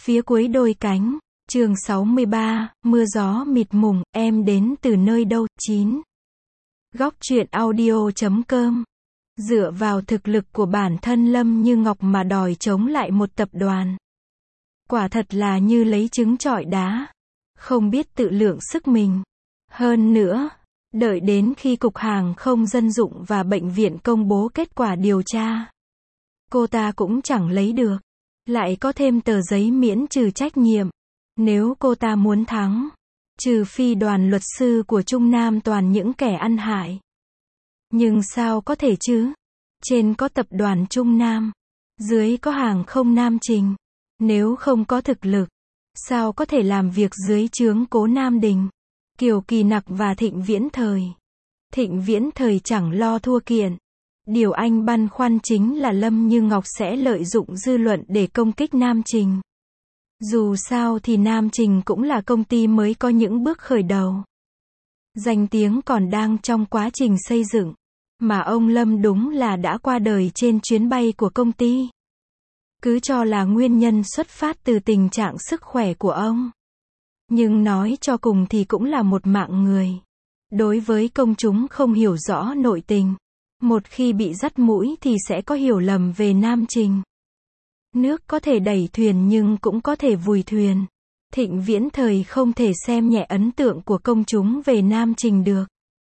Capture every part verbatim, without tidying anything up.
Phía cuối đôi cánh, chương sáu mươi ba, mưa gió mịt mùng, em đến từ nơi đâu, chín. Góc truyện audio chấm com. Dựa vào thực lực của bản thân Lâm Như Ngọc mà đòi chống lại một tập đoàn. Quả thật là như lấy trứng trọi đá. Không biết tự lượng sức mình. Hơn nữa, đợi đến khi Cục Hàng không Dân dụng và bệnh viện công bố kết quả điều tra, cô ta cũng chẳng lấy được. Lại có thêm tờ giấy miễn trừ trách nhiệm. Nếu cô ta muốn thắng, trừ phi đoàn luật sư của Trung Nam toàn những kẻ ăn hại. Nhưng sao có thể chứ? Trên có tập đoàn Trung Nam, dưới có hàng không Nam Trình. Nếu không có thực lực, sao có thể làm việc dưới trướng Cố Nam Đình, Kiều Kỳ Nặc và Thịnh Viễn Thời? Thịnh Viễn Thời chẳng lo thua kiện. Điều anh băn khoăn chính là Lâm Như Ngọc sẽ lợi dụng dư luận để công kích Nam Trình. Dù sao thì Nam Trình cũng là công ty mới có những bước khởi đầu. Danh tiếng còn đang trong quá trình xây dựng. Mà ông Lâm đúng là đã qua đời trên chuyến bay của công ty. Cứ cho là nguyên nhân xuất phát từ tình trạng sức khỏe của ông. Nhưng nói cho cùng thì cũng là một mạng người. Đối với công chúng không hiểu rõ nội tình, một khi bị dắt mũi thì sẽ có hiểu lầm về Nam Trình. Nước có thể đẩy thuyền nhưng cũng có thể vùi thuyền. Thịnh Viễn Thời không thể xem nhẹ ấn tượng của công chúng về Nam Trình được.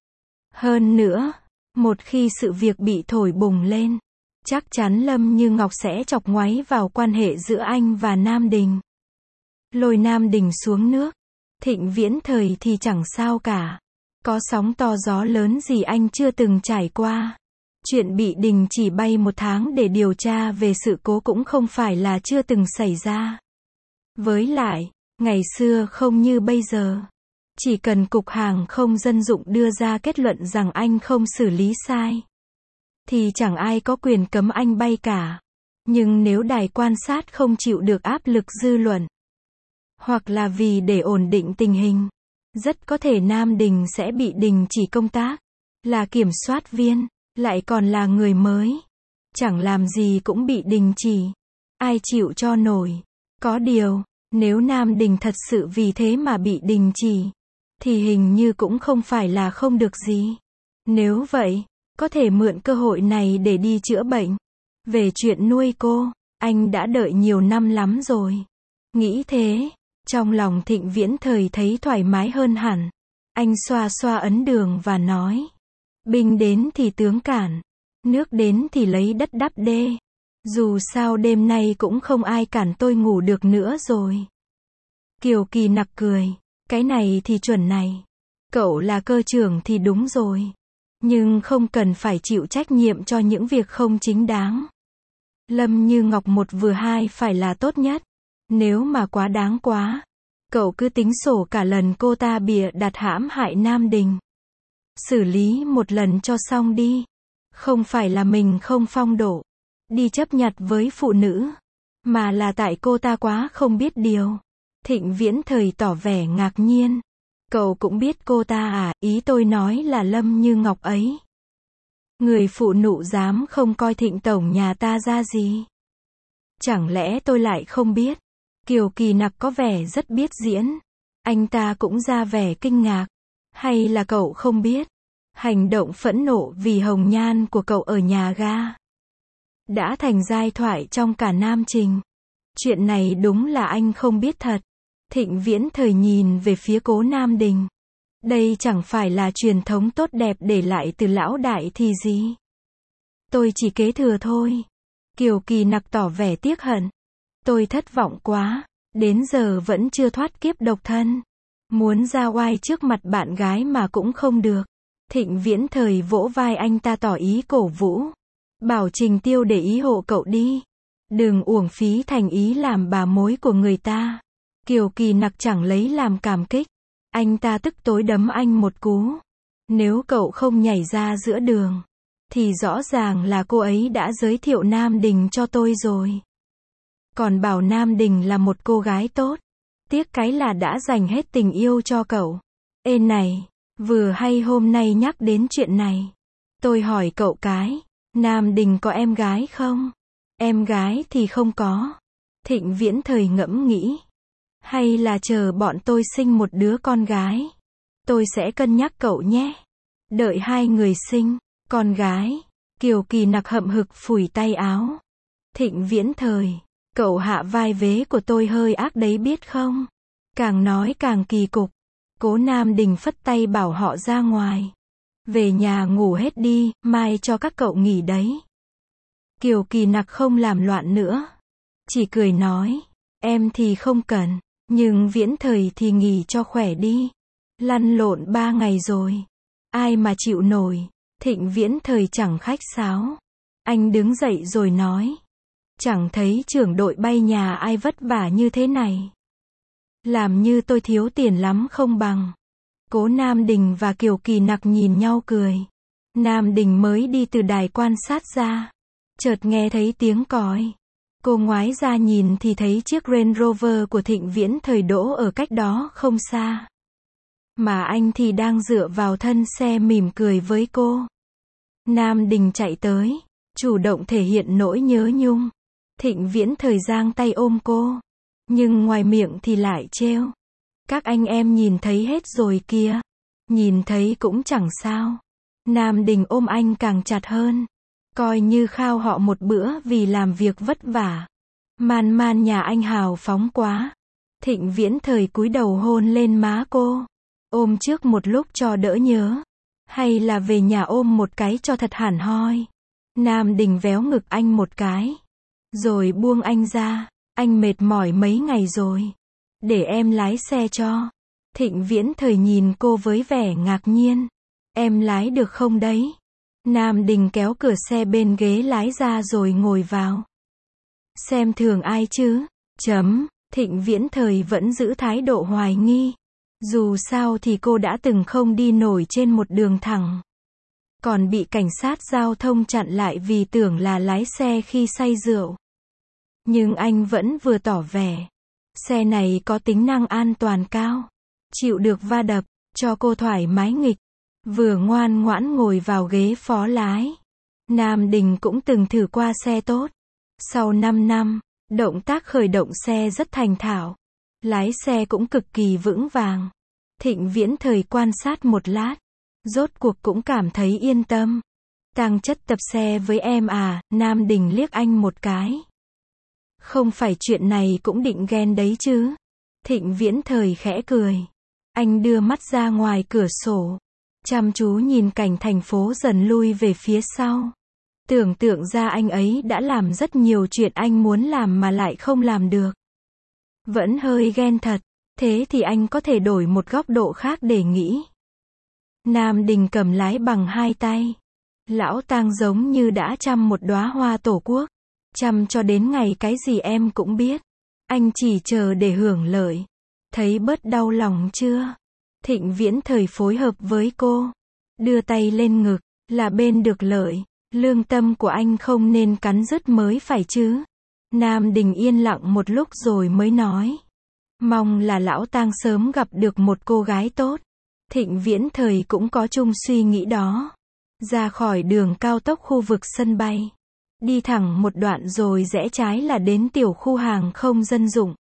Hơn nữa, một khi sự việc bị thổi bùng lên, chắc chắn Lâm Như Ngọc sẽ chọc ngoáy vào quan hệ giữa anh và Nam Đình. Lôi Nam Đình xuống nước. Thịnh Viễn Thời thì chẳng sao cả. Có sóng to gió lớn gì anh chưa từng trải qua. Chuyện bị đình chỉ bay một tháng để điều tra về sự cố cũng không phải là chưa từng xảy ra. Với lại, ngày xưa không như bây giờ. Chỉ cần Cục Hàng không Dân dụng đưa ra kết luận rằng anh không xử lý sai, thì chẳng ai có quyền cấm anh bay cả. Nhưng nếu đài quan sát không chịu được áp lực dư luận, hoặc là vì để ổn định tình hình, rất có thể Nam Đình sẽ bị đình chỉ công tác. Là kiểm soát viên, lại còn là người mới. Chẳng làm gì cũng bị đình chỉ. Ai chịu cho nổi. Có điều, nếu Nam Đình thật sự vì thế mà bị đình chỉ, thì hình như cũng không phải là không được gì. Nếu vậy, có thể mượn cơ hội này để đi chữa bệnh. Về chuyện nuôi cô, anh đã đợi nhiều năm lắm rồi. Nghĩ thế, trong lòng Thịnh Viễn Thời thấy thoải mái hơn hẳn. Anh xoa xoa ấn đường và nói. Binh đến thì tướng cản. Nước đến thì lấy đất đắp đê. Dù sao đêm nay cũng không ai cản tôi ngủ được nữa rồi. Kiều Kỳ Nặc cười. Cái này thì chuẩn này. Cậu là cơ trưởng thì đúng rồi. Nhưng không cần phải chịu trách nhiệm cho những việc không chính đáng. Lâm Như Ngọc một vừa hai phải là tốt nhất. Nếu mà quá đáng quá, cậu cứ tính sổ cả lần cô ta bịa đặt hãm hại Nam Đình. Xử lý một lần cho xong đi. Không phải là mình không phong độ, đi chấp nhặt với phụ nữ, mà là tại cô ta quá không biết điều. Thịnh Viễn Thời tỏ vẻ ngạc nhiên. Cậu cũng biết cô ta à? Ý tôi nói là Lâm Như Ngọc ấy. Người phụ nữ dám không coi Thịnh tổng nhà ta ra gì. Chẳng lẽ tôi lại không biết? Kiều Kỳ Nặc có vẻ rất biết diễn. Anh ta cũng ra vẻ kinh ngạc. Hay là cậu không biết? Hành động phẫn nộ vì hồng nhan của cậu ở nhà ga đã thành giai thoại trong cả Nam Trình. Chuyện này đúng là anh không biết thật. Thịnh Viễn Thời nhìn về phía Cố Nam Đình. Đây chẳng phải là truyền thống tốt đẹp để lại từ lão đại thì gì. Tôi chỉ kế thừa thôi. Kiều Kỳ Nặc tỏ vẻ tiếc hận. Tôi thất vọng quá. Đến giờ vẫn chưa thoát kiếp độc thân. Muốn ra oai trước mặt bạn gái mà cũng không được. Thịnh Viễn Thời vỗ vai anh ta tỏ ý cổ vũ. Bảo Trình Tiêu để ý hộ cậu đi. Đừng uổng phí thành ý làm bà mối của người ta. Kiều Kỳ Nặc chẳng lấy làm cảm kích. Anh ta tức tối đấm anh một cú. Nếu cậu không nhảy ra giữa đường, thì rõ ràng là cô ấy đã giới thiệu Nam Đình cho tôi rồi. Còn bảo Nam Đình là một cô gái tốt. Tiếc cái là đã dành hết tình yêu cho cậu. Ê này, vừa hay hôm nay nhắc đến chuyện này. Tôi hỏi cậu cái, Nam Đình có em gái không? Em gái thì không có. Thịnh Viễn Thời ngẫm nghĩ. Hay là chờ bọn tôi sinh một đứa con gái. Tôi sẽ cân nhắc cậu nhé. Đợi hai người sinh, con gái. Kiều Kỳ Nặc hậm hực phủi tay áo. Thịnh Viễn Thời, cậu hạ vai vế của tôi hơi ác đấy biết không? Càng nói càng kỳ cục. Cố Nam Đình phất tay bảo họ ra ngoài. Về nhà ngủ hết đi, mai cho các cậu nghỉ đấy. Kiều Kỳ Nặc không làm loạn nữa. Chỉ cười nói, em thì không cần, nhưng Viễn Thời thì nghỉ cho khỏe đi. Lăn lộn ba ngày rồi. Ai mà chịu nổi. Thịnh Viễn Thời chẳng khách sáo. Anh đứng dậy rồi nói. Chẳng thấy trưởng đội bay nhà ai vất vả như thế này. Làm như tôi thiếu tiền lắm không bằng. Cố Nam Đình và Kiều Kỳ Nặc nhìn nhau cười. Nam Đình mới đi từ đài quan sát ra. Chợt nghe thấy tiếng còi. Cô ngoái ra nhìn thì thấy chiếc Range Rover của Thịnh Viễn Thời đỗ ở cách đó không xa. Mà anh thì đang dựa vào thân xe mỉm cười với cô. Nam Đình chạy tới, chủ động thể hiện nỗi nhớ nhung. Thịnh Viễn Thời giang tay ôm cô. Nhưng ngoài miệng thì lại trêu. Các anh em nhìn thấy hết rồi kìa. Nhìn thấy cũng chẳng sao. Nam Đình ôm anh càng chặt hơn. Coi như khao họ một bữa vì làm việc vất vả. Man man nhà anh hào phóng quá. Thịnh Viễn Thời cúi đầu hôn lên má cô. Ôm trước một lúc cho đỡ nhớ. Hay là về nhà ôm một cái cho thật hẳn hoi. Nam Đình véo ngực anh một cái. Rồi buông anh ra. Anh mệt mỏi mấy ngày rồi. Để em lái xe cho. Thịnh Viễn Thời nhìn cô với vẻ ngạc nhiên. Em lái được không đấy? Nam Đình kéo cửa xe bên ghế lái ra rồi ngồi vào. Xem thường ai chứ? Chấm. Thịnh Viễn Thời vẫn giữ thái độ hoài nghi. Dù sao thì cô đã từng không đi nổi trên một đường thẳng. Còn bị cảnh sát giao thông chặn lại vì tưởng là lái xe khi say rượu. Nhưng anh vẫn vừa tỏ vẻ. Xe này có tính năng an toàn cao. Chịu được va đập, cho cô thoải mái nghịch. Vừa ngoan ngoãn ngồi vào ghế phó lái. Nam Đình cũng từng thử qua xe tốt. Sau năm năm, động tác khởi động xe rất thành thạo. Lái xe cũng cực kỳ vững vàng. Thịnh Viễn Thời quan sát một lát. Rốt cuộc cũng cảm thấy yên tâm. Tang chất tập xe với em à? Nam Đình liếc anh một cái. Không phải chuyện này cũng định ghen đấy chứ? Thịnh Viễn Thời khẽ cười. Anh đưa mắt ra ngoài cửa sổ. Chăm chú nhìn cảnh thành phố dần lui về phía sau. Tưởng tượng ra anh ấy đã làm rất nhiều chuyện anh muốn làm mà lại không làm được. Vẫn hơi ghen thật. Thế thì anh có thể đổi một góc độ khác để nghĩ. Nam Đình cầm lái bằng hai tay. Lão Tang giống như đã chăm một đóa hoa tổ quốc. Chăm cho đến ngày cái gì em cũng biết. Anh chỉ chờ để hưởng lợi. Thấy bớt đau lòng chưa? Thịnh Viễn Thời phối hợp với cô. Đưa tay lên ngực, là bên được lợi. Lương tâm của anh không nên cắn rứt mới phải chứ. Nam Đình yên lặng một lúc rồi mới nói. Mong là lão Tang sớm gặp được một cô gái tốt. Thịnh Viễn Thời cũng có chung suy nghĩ đó. Ra khỏi đường cao tốc khu vực sân bay. Đi thẳng một đoạn rồi rẽ trái là đến tiểu khu hàng không dân dụng.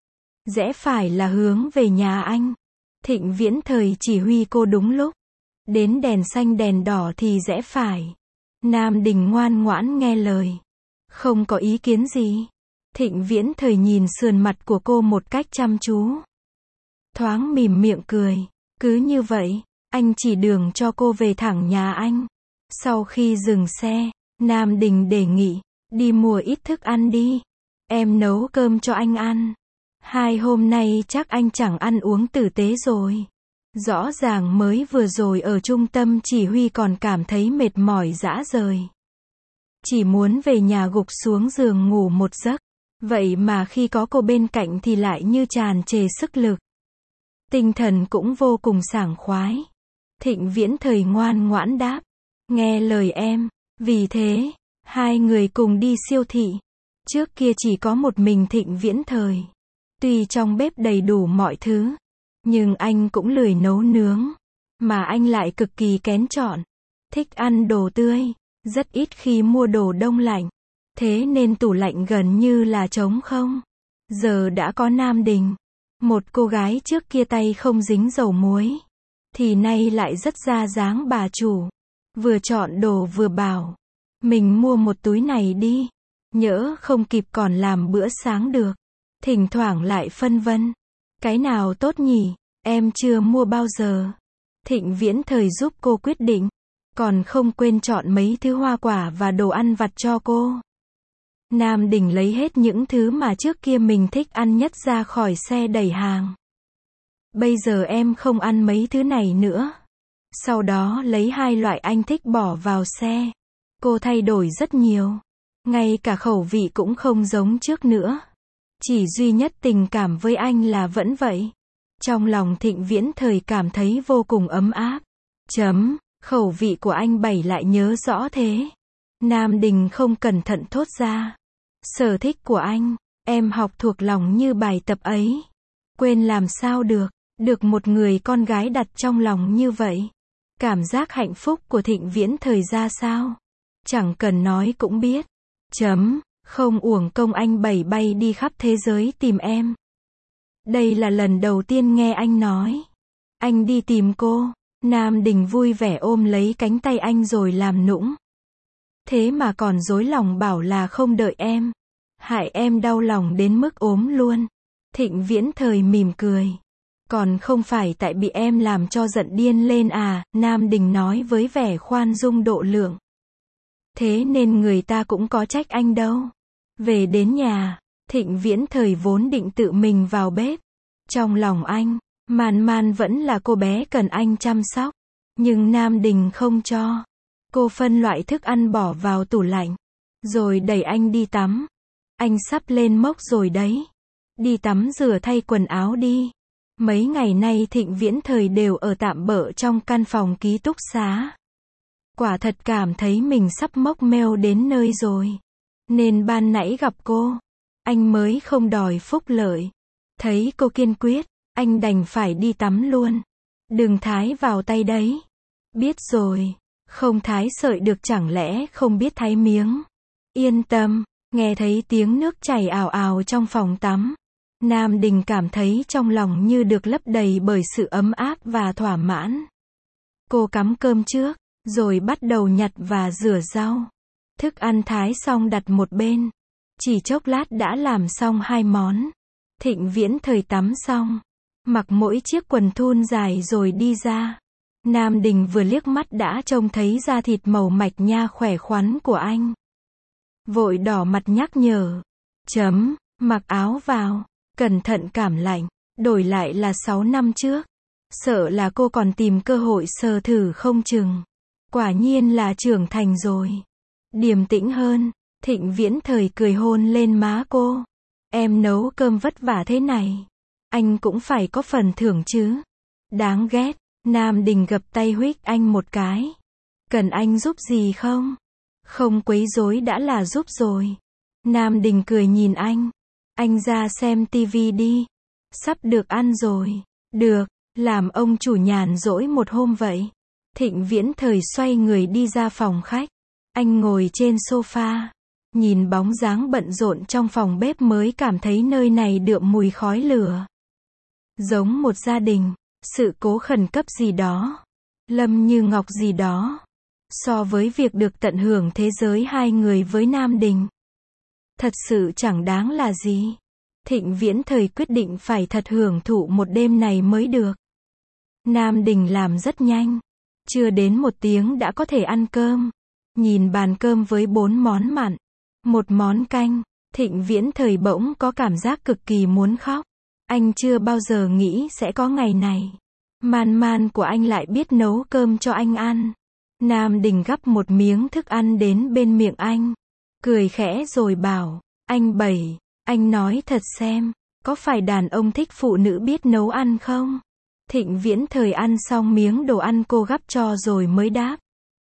Rẽ phải là hướng về nhà anh. Thịnh Viễn Thời chỉ huy cô đúng lúc. Đến đèn xanh đèn đỏ thì rẽ phải. Nam Đình ngoan ngoãn nghe lời. Không có ý kiến gì. Thịnh Viễn Thời nhìn sườn mặt của cô một cách chăm chú. Thoáng mỉm miệng cười. Cứ như vậy, anh chỉ đường cho cô về thẳng nhà anh. Sau khi dừng xe, Nam Đình đề nghị, đi mua ít thức ăn đi. Em nấu cơm cho anh ăn. Hai hôm nay chắc anh chẳng ăn uống tử tế rồi. Rõ ràng mới vừa rồi ở trung tâm chỉ huy còn cảm thấy mệt mỏi rã rời. Chỉ muốn về nhà gục xuống giường ngủ một giấc. Vậy mà khi có cô bên cạnh thì lại như tràn trề sức lực. Tinh thần cũng vô cùng sảng khoái. Thịnh Viễn Thời ngoan ngoãn đáp. Nghe lời em. Vì thế, hai người cùng đi siêu thị. Trước kia chỉ có một mình Thịnh Viễn Thời. Tuy trong bếp đầy đủ mọi thứ, nhưng anh cũng lười nấu nướng. Mà anh lại cực kỳ kén chọn. Thích ăn đồ tươi. Rất ít khi mua đồ đông lạnh. Thế nên tủ lạnh gần như là trống không. Giờ đã có Nam Đình. Một cô gái trước kia tay không dính dầu muối. Thì nay lại rất ra dáng bà chủ. Vừa chọn đồ vừa bảo. Mình mua một túi này đi. Nhỡ không kịp còn làm bữa sáng được. Thỉnh thoảng lại phân vân. Cái nào tốt nhỉ? Em chưa mua bao giờ. Thịnh Viễn Thời giúp cô quyết định. Còn không quên chọn mấy thứ hoa quả và đồ ăn vặt cho cô. Nam Đình lấy hết những thứ mà trước kia mình thích ăn nhất ra khỏi xe đẩy hàng. Bây giờ em không ăn mấy thứ này nữa. Sau đó lấy hai loại anh thích bỏ vào xe. Cô thay đổi rất nhiều. Ngay cả khẩu vị cũng không giống trước nữa. Chỉ duy nhất tình cảm với anh là vẫn vậy. Trong lòng Thịnh Viễn Thời cảm thấy vô cùng ấm áp. Chấm, khẩu vị của anh Bảy lại nhớ rõ thế. Nam Đình không cẩn thận thốt ra. Sở thích của anh, em học thuộc lòng như bài tập ấy. Quên làm sao được, được một người con gái đặt trong lòng như vậy. Cảm giác hạnh phúc của Thịnh Viễn Thời ra sao? Chẳng cần nói cũng biết. Chấm, không uổng công anh Bảy bay đi khắp thế giới tìm em. Đây là lần đầu tiên nghe anh nói. Anh đi tìm cô. Nam Đình vui vẻ ôm lấy cánh tay anh rồi làm nũng. Thế mà còn dối lòng bảo là không đợi em. Hại em đau lòng đến mức ốm luôn. Thịnh Viễn Thời mỉm cười. Còn không phải tại bị em làm cho giận điên lên à, Nam Đình nói với vẻ khoan dung độ lượng. Thế nên người ta cũng có trách anh đâu. Về đến nhà, Thịnh Viễn Thời vốn định tự mình vào bếp. Trong lòng anh, Man Man vẫn là cô bé cần anh chăm sóc. Nhưng Nam Đình không cho. Cô phân loại thức ăn bỏ vào tủ lạnh. Rồi đẩy anh đi tắm. Anh sắp lên mốc rồi đấy. Đi tắm rửa thay quần áo đi. Mấy ngày nay Thịnh Viễn Thời đều ở tạm bợ trong căn phòng ký túc xá. Quả thật cảm thấy mình sắp mốc meo đến nơi rồi. Nên ban nãy gặp cô, anh mới không đòi phúc lợi. Thấy cô kiên quyết, anh đành phải đi tắm luôn. Đừng thái vào tay đấy. Biết rồi, không thái sợi được chẳng lẽ không biết thái miếng. Yên tâm, nghe thấy tiếng nước chảy ào ào trong phòng tắm. Nam Đình cảm thấy trong lòng như được lấp đầy bởi sự ấm áp và thỏa mãn. Cô cắm cơm trước, rồi bắt đầu nhặt và rửa rau. Thức ăn thái xong đặt một bên. Chỉ chốc lát đã làm xong hai món. Thịnh Viễn Thời tắm xong, mặc mỗi chiếc quần thun dài rồi đi ra. Nam Đình vừa liếc mắt đã trông thấy da thịt màu mạch nha khỏe khoắn của anh. Vội đỏ mặt nhắc nhở. Chấm, mặc áo vào. Cẩn thận cảm lạnh. Đổi lại là sáu năm trước. Sợ là cô còn tìm cơ hội sờ thử không chừng. Quả nhiên là trưởng thành rồi. Điềm tĩnh hơn. Thịnh Viễn Thời cười hôn lên má cô. Em nấu cơm vất vả thế này. Anh cũng phải có phần thưởng chứ. Đáng ghét. Nam Đình gập tay huých anh một cái. Cần anh giúp gì không? Không quấy rối đã là giúp rồi. Nam Đình cười nhìn anh. Anh ra xem tivi đi. Sắp được ăn rồi. Được, làm ông chủ nhàn rỗi một hôm vậy. Thịnh Viễn Thời xoay người đi ra phòng khách. Anh ngồi trên sofa. Nhìn bóng dáng bận rộn trong phòng bếp mới cảm thấy nơi này đượm mùi khói lửa. Giống một gia đình. Sự cố khẩn cấp gì đó. Lâm Như Ngọc gì đó. So với việc được tận hưởng thế giới hai người với Nam Đình. Thật sự chẳng đáng là gì. Thịnh Viễn Thời quyết định phải thật hưởng thụ một đêm này mới được. Nam Đình làm rất nhanh. Chưa đến một tiếng đã có thể ăn cơm. Nhìn bàn cơm với bốn món mặn. Một món canh. Thịnh Viễn Thời bỗng có cảm giác cực kỳ muốn khóc. Anh chưa bao giờ nghĩ sẽ có ngày này. Man Man của anh lại biết nấu cơm cho anh ăn. Nam Đình gắp một miếng thức ăn đến bên miệng anh. Cười khẽ rồi bảo. Anh Bảy, anh nói thật xem. Có phải đàn ông thích phụ nữ biết nấu ăn không? Thịnh Viễn Thời ăn xong miếng đồ ăn cô gắp cho rồi mới đáp.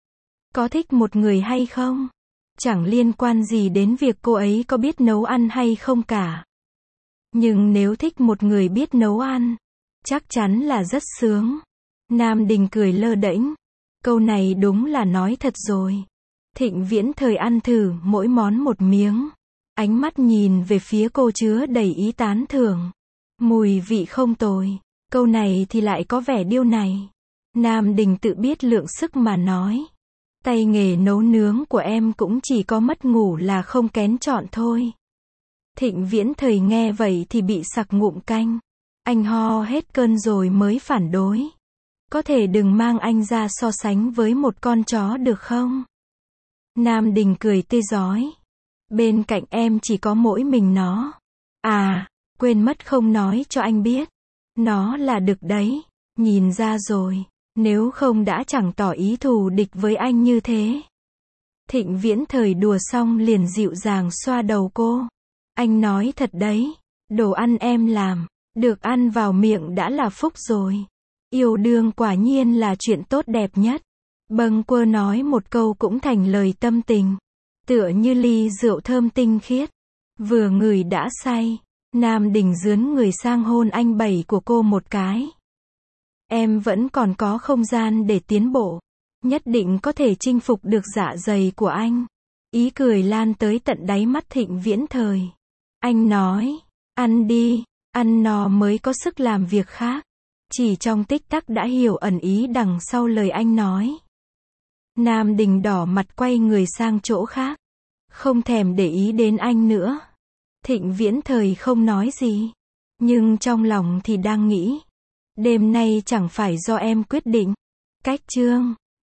Có thích một người hay không? Chẳng liên quan gì đến việc cô ấy có biết nấu ăn hay không cả. Nhưng nếu thích một người biết nấu ăn, chắc chắn là rất sướng. Nam Đình cười lơ đễnh. Câu này đúng là nói thật rồi. Thịnh Viễn Thời ăn thử mỗi món một miếng. Ánh mắt nhìn về phía cô chứa đầy ý tán thưởng. Mùi vị không tồi. Câu này thì lại có vẻ điêu này. Nam Đình tự biết lượng sức mà nói. Tay nghề nấu nướng của em cũng chỉ có mất ngủ là không kén chọn thôi. Thịnh Viễn Thời nghe vậy thì bị sặc ngụm canh. Anh ho hết cơn rồi mới phản đối. Có thể đừng mang anh ra so sánh với một con chó được không? Nam Đình cười tươi rói. Bên cạnh em chỉ có mỗi mình nó. À, quên mất không nói cho anh biết. Nó là đực đấy. Nhìn ra rồi. Nếu không đã chẳng tỏ ý thù địch với anh như thế. Thịnh Viễn Thời đùa xong liền dịu dàng xoa đầu cô. Anh nói thật đấy. Đồ ăn em làm. Được ăn vào miệng đã là phúc rồi. Yêu đương quả nhiên là chuyện tốt đẹp nhất. Bâng quơ nói một câu cũng thành lời tâm tình. Tựa như ly rượu thơm tinh khiết. Vừa ngửi đã say. Nam Đình dướn người sang hôn anh bảy của cô một cái. Em vẫn còn có không gian để tiến bộ. Nhất định có thể chinh phục được dạ dày của anh. Ý cười lan tới tận đáy mắt Thịnh Viễn Thời. Anh nói, ăn đi, ăn no mới có sức làm việc khác. Chỉ trong tích tắc đã hiểu ẩn ý đằng sau lời anh nói. Nam Đình đỏ mặt quay người sang chỗ khác. Không thèm để ý đến anh nữa. Thịnh Viễn Thời không nói gì. Nhưng trong lòng thì đang nghĩ. Đêm nay chẳng phải do em quyết định. Cách chương